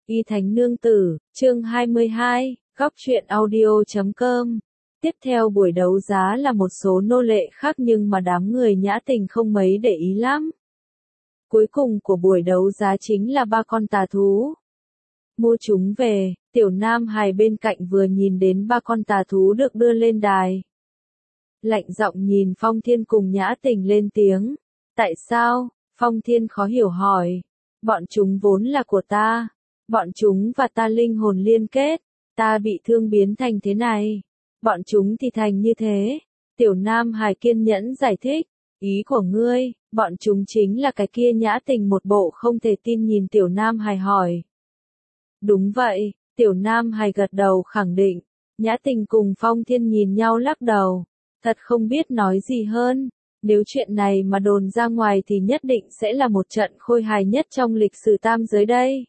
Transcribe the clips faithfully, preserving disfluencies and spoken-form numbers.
Y Thánh Nương Tử, chương hai mươi hai, góc truyện audio chấm com. Tiếp theo buổi đấu giá là một số nô lệ khác nhưng mà đám người Nhã Tình không mấy để ý lắm. Cuối cùng của buổi đấu giá chính là ba con tà thú. Mua chúng về, Tiểu Nam Hải bên cạnh vừa nhìn đến ba con tà thú được đưa lên đài. Lạnh giọng nhìn Phong Thiên cùng Nhã Tình lên tiếng. Tại sao? Phong Thiên khó hiểu hỏi. Bọn chúng vốn là của ta. Bọn chúng và ta linh hồn liên kết. Ta bị thương biến thành thế này. Bọn chúng thì thành như thế. Tiểu Nam Hải kiên nhẫn giải thích. Ý của ngươi, bọn chúng chính là cái kia. Nhã Tình một bộ không thể tin nhìn Tiểu Nam Hải hỏi. Đúng vậy, Tiểu Nam Hải gật đầu khẳng định. Nhã Tình cùng Phong Thiên nhìn nhau lắc đầu. Thật không biết nói gì hơn. Nếu chuyện này mà đồn ra ngoài thì nhất định sẽ là một trận khôi hài nhất trong lịch sử tam giới đây.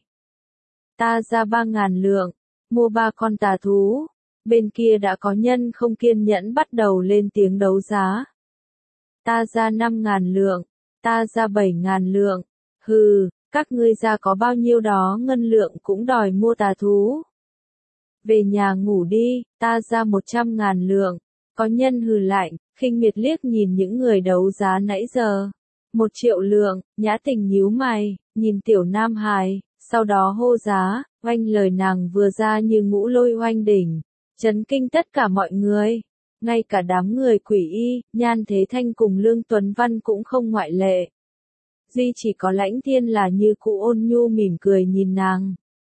Ta ra ba ngàn lượng, mua ba con tà thú. Bên kia đã có nhân không kiên nhẫn bắt đầu lên tiếng đấu giá. Ta ra năm ngàn lượng, ta ra bảy ngàn lượng. Hừ, các ngươi ra có bao nhiêu đó ngân lượng cũng đòi mua tà thú. Về nhà ngủ đi, ta ra một trăm ngàn lượng. Có nhân hừ lạnh, khinh miệt liếc nhìn những người đấu giá nãy giờ. Một triệu lượng, Nhã Tình nhíu mày, nhìn Tiểu Nam Hải, sau đó hô giá, oanh lời nàng vừa ra như ngũ lôi oanh đỉnh, chấn kinh tất cả mọi người. Ngay cả đám người Quỷ Y, Nhan Thế Thanh cùng Lương Tuấn Văn cũng không ngoại lệ. Duy chỉ có Lãnh Thiên là như cũ ôn nhu mỉm cười nhìn nàng.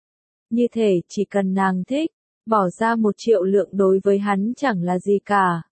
Như thể chỉ cần nàng thích, bỏ ra một triệu lượng đối với hắn chẳng là gì cả.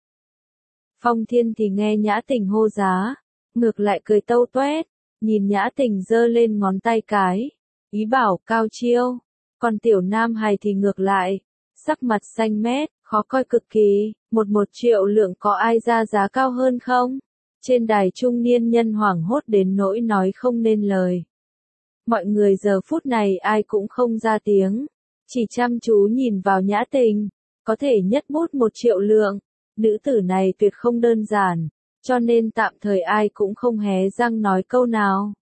Phong Thiên thì nghe Nhã Tình hô giá, ngược lại cười tâu toét, nhìn Nhã Tình giơ lên ngón tay cái, ý bảo cao chiêu, còn Tiểu Nam Hải thì ngược lại, sắc mặt xanh mét, khó coi cực kỳ, một một triệu lượng có ai ra giá cao hơn không? Trên đài trung niên nhân hoảng hốt đến nỗi nói không nên lời. Mọi người giờ phút này ai cũng không ra tiếng, chỉ chăm chú nhìn vào Nhã Tình, có thể nhất bút một triệu lượng. Nữ tử này tuyệt không đơn giản, cho nên tạm thời ai cũng không hé răng nói câu nào.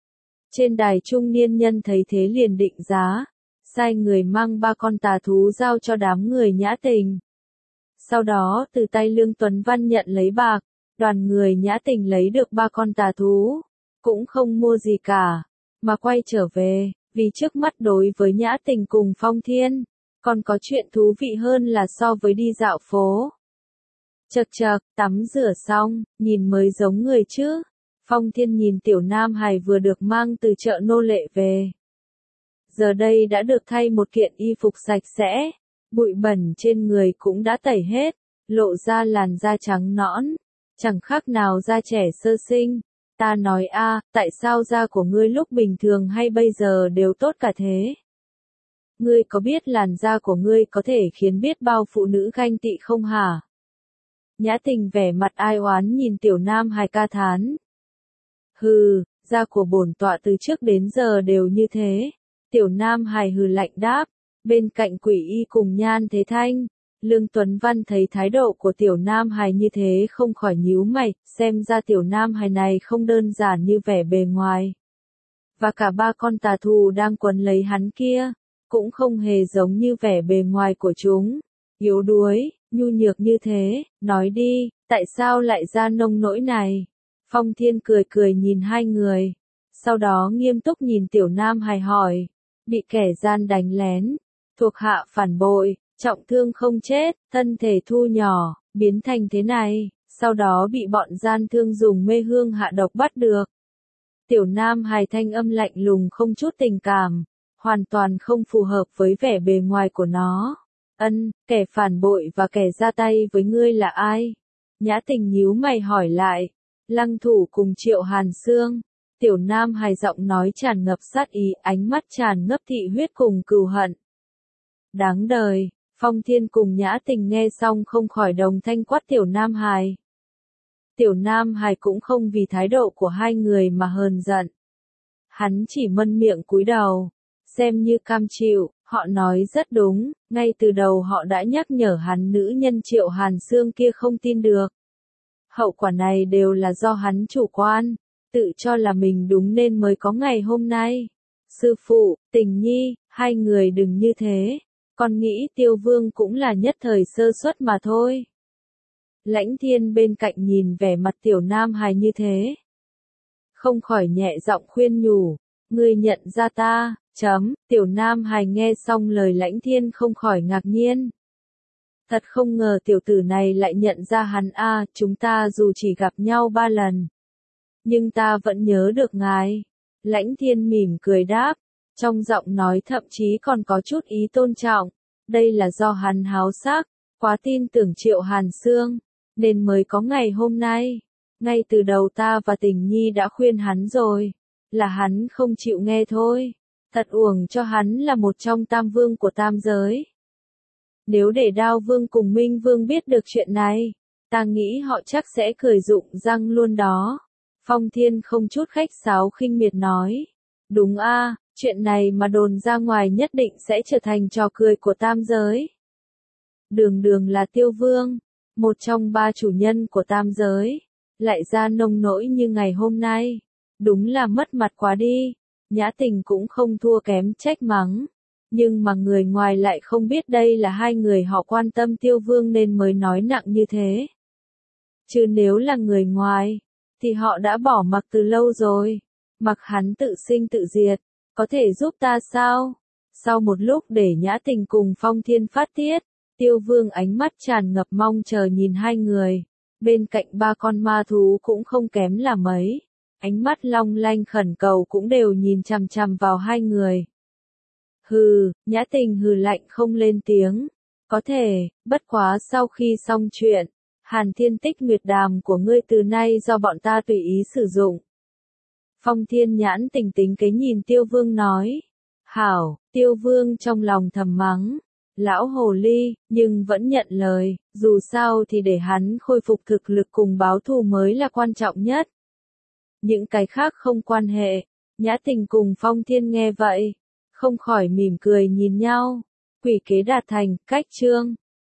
Trên đài trung niên nhân thấy thế liền định giá, sai người mang ba con tà thú giao cho đám người Nhã Tình. Sau đó từ tay Lương Tuấn Văn nhận lấy bạc, đoàn người Nhã Tình lấy được ba con tà thú, cũng không mua gì cả, mà quay trở về, vì trước mắt đối với Nhã Tình cùng Phong Thiên, còn có chuyện thú vị hơn là so với đi dạo phố. Chậc chậc, tắm rửa xong, nhìn mới giống người chứ. Phong Thiên nhìn Tiểu Nam Hải vừa được mang từ chợ nô lệ về. Giờ đây đã được thay một kiện y phục sạch sẽ, bụi bẩn trên người cũng đã tẩy hết, lộ ra làn da trắng nõn, chẳng khác nào da trẻ sơ sinh. Ta nói a, tại sao da của ngươi lúc bình thường hay bây giờ đều tốt cả thế? Ngươi có biết làn da của ngươi có thể khiến biết bao phụ nữ ganh tị không hả? Nhã Tình vẻ mặt ai oán nhìn Tiểu Nam Hải ca thán. Hừ, da của bổn tọa từ trước đến giờ đều như thế. Tiểu Nam Hải hừ lạnh đáp, bên cạnh Quỷ Y cùng Nhan Thế Thanh. Lương Tuấn Văn thấy thái độ của Tiểu Nam Hải như thế không khỏi nhíu mày, xem ra Tiểu Nam Hải này không đơn giản như vẻ bề ngoài. Và cả ba con tà thù đang quấn lấy hắn kia, cũng không hề giống như vẻ bề ngoài của chúng. Yếu đuối, nhu nhược như thế, nói đi, tại sao lại ra nông nỗi này? Phong Thiên cười cười nhìn hai người, sau đó nghiêm túc nhìn Tiểu Nam Hải hỏi, bị kẻ gian đánh lén, thuộc hạ phản bội, trọng thương không chết, thân thể thu nhỏ, biến thành thế này, sau đó bị bọn gian thương dùng mê hương hạ độc bắt được. Tiểu Nam Hải thanh âm lạnh lùng không chút tình cảm, hoàn toàn không phù hợp với vẻ bề ngoài của nó. Ân, kẻ phản bội và kẻ ra tay với ngươi là ai? Nhã Tình nhíu mày hỏi lại. Lăng Thủ cùng Triệu Hàn Xương. Tiểu Nam Hải giọng nói tràn ngập sát ý, ánh mắt tràn ngập thị huyết cùng cừu hận. Đáng đời, Phong Thiên cùng Nhã Tình nghe xong không khỏi đồng thanh quát Tiểu Nam Hải. Tiểu Nam Hải cũng không vì thái độ của hai người mà hờn giận. Hắn chỉ mân miệng cúi đầu, xem như cam chịu. Họ nói rất đúng, ngay từ đầu họ đã nhắc nhở hắn nữ nhân Triệu Hàn Xương kia không tin được. Hậu quả này đều là do hắn chủ quan, tự cho là mình đúng nên mới có ngày hôm nay. Sư phụ, Tình Nhi, hai người đừng như thế, con nghĩ Tiêu Vương cũng là nhất thời sơ suất mà thôi. Lãnh Thiên bên cạnh nhìn vẻ mặt tiểu nam hài như thế, không khỏi nhẹ giọng khuyên nhủ, ngươi nhận ra ta, chấm, tiểu nam hài nghe xong lời Lãnh Thiên không khỏi ngạc nhiên. Thật không ngờ tiểu tử này lại nhận ra hắn a, chúng ta dù chỉ gặp nhau ba lần, nhưng ta vẫn nhớ được ngài. Lãnh Thiên mỉm cười đáp, trong giọng nói thậm chí còn có chút ý tôn trọng, đây là do hắn háo sắc, quá tin tưởng Triệu Hàn Sương, nên mới có ngày hôm nay. Ngay từ đầu ta và Tình Nhi đã khuyên hắn rồi, là hắn không chịu nghe thôi. Thật uổng cho hắn là một trong tam vương của tam giới. Nếu để Đao Vương cùng Minh Vương biết được chuyện này, ta nghĩ họ chắc sẽ cười rụng răng luôn đó. Phong Thiên không chút khách sáo khinh miệt nói. Đúng a, chuyện này mà đồn ra ngoài nhất định sẽ trở thành trò cười của tam giới. Đường đường là Tiêu Vương, một trong ba chủ nhân của tam giới, lại ra nông nỗi như ngày hôm nay. Đúng là mất mặt quá đi. Nhã Tình cũng không thua kém trách mắng. Nhưng mà người ngoài lại không biết đây là hai người họ quan tâm Tiêu Vương nên mới nói nặng như thế. Chứ nếu là người ngoài, thì họ đã bỏ mặc từ lâu rồi. Mặc hắn tự sinh tự diệt, có thể giúp ta sao? Sau một lúc để Nhã Tình cùng Phong Thiên phát tiết, Tiêu Vương ánh mắt tràn ngập mong chờ nhìn hai người. Bên cạnh ba con ma thú cũng không kém là mấy. Ánh mắt long lanh khẩn cầu cũng đều nhìn chằm chằm vào hai người. Hừ, Nhã Tình hừ lạnh không lên tiếng. Có thể, bất quá sau khi xong chuyện, Hàn Thiên Tích Nguyệt Đàm của ngươi từ nay do bọn ta tùy ý sử dụng. Phong Thiên Nhãn Tình tính kế nhìn Tiêu Vương nói. Hảo, Tiêu Vương trong lòng thầm mắng. Lão hồ ly, nhưng vẫn nhận lời, dù sao thì để hắn khôi phục thực lực cùng báo thù mới là quan trọng nhất. Những cái khác không quan hệ. Nhã Tình cùng Phong Thiên nghe vậy, không khỏi mỉm cười nhìn nhau. Quỷ kế đạt thành, cách chương.